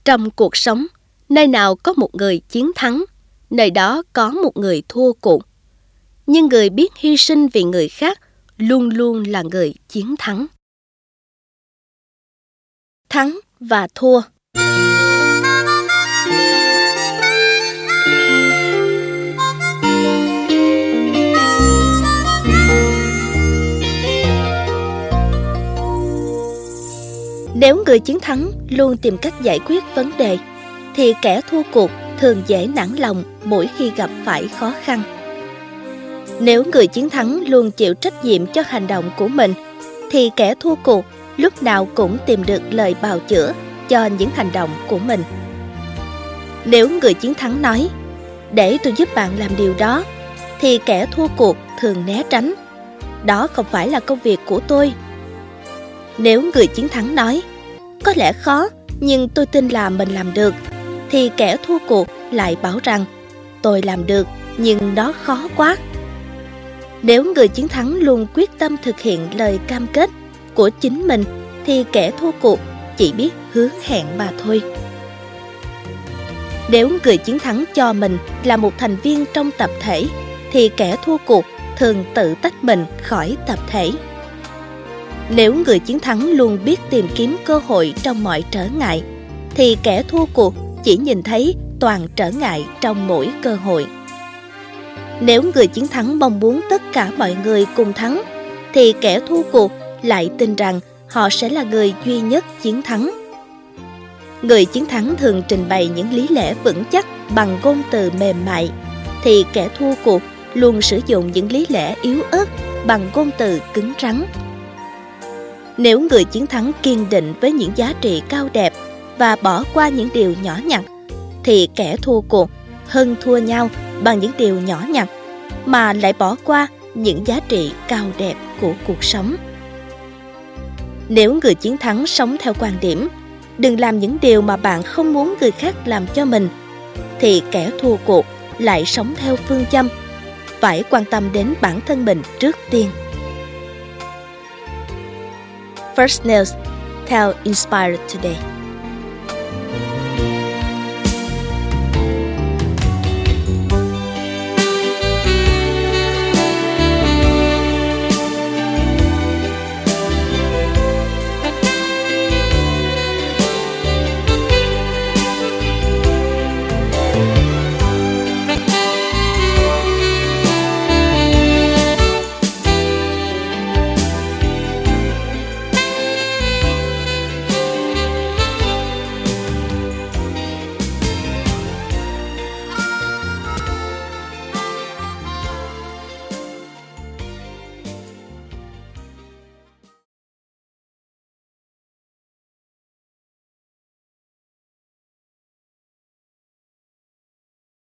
Trong cuộc sống, nơi nào có một người chiến thắng, nơi đó có một người thua cuộc. Nhưng người biết hy sinh vì người khác luôn luôn là người chiến thắng. Thắng và thua. Nếu người chiến thắng luôn tìm cách giải quyết vấn đề, thì kẻ thua cuộc thường dễ nản lòng mỗi khi gặp phải khó khăn. Nếu người chiến thắng luôn chịu trách nhiệm cho hành động của mình, thì kẻ thua cuộc lúc nào cũng tìm được lời bào chữa cho những hành động của mình. Nếu người chiến thắng nói, để tôi giúp bạn làm điều đó, thì kẻ thua cuộc thường né tránh. Đó không phải là công việc của tôi. Nếu người chiến thắng nói, có lẽ khó, nhưng tôi tin là mình làm được, thì kẻ thua cuộc lại bảo rằng, tôi làm được, nhưng nó khó quá. Nếu người chiến thắng luôn quyết tâm thực hiện lời cam kết của chính mình, thì kẻ thua cuộc chỉ biết hứa hẹn mà thôi. Nếu người chiến thắng cho mình là một thành viên trong tập thể, thì kẻ thua cuộc thường tự tách mình khỏi tập thể. Nếu người chiến thắng luôn biết tìm kiếm cơ hội trong mọi trở ngại, thì kẻ thua cuộc chỉ nhìn thấy toàn trở ngại trong mỗi cơ hội. Nếu người chiến thắng mong muốn tất cả mọi người cùng thắng, thì kẻ thua cuộc lại tin rằng họ sẽ là người duy nhất chiến thắng. Người chiến thắng thường trình bày những lý lẽ vững chắc bằng ngôn từ mềm mại, thì kẻ thua cuộc luôn sử dụng những lý lẽ yếu ớt bằng ngôn từ cứng rắn. Nếu người chiến thắng kiên định với những giá trị cao đẹp và bỏ qua những điều nhỏ nhặt, thì kẻ thua cuộc hơn thua nhau bằng những điều nhỏ nhặt mà lại bỏ qua những giá trị cao đẹp của cuộc sống. Nếu người chiến thắng sống theo quan điểm đừng làm những điều mà bạn không muốn người khác làm cho mình, thì kẻ thua cuộc lại sống theo phương châm phải quan tâm đến bản thân mình trước tiên. First Nails theo Inspired Today.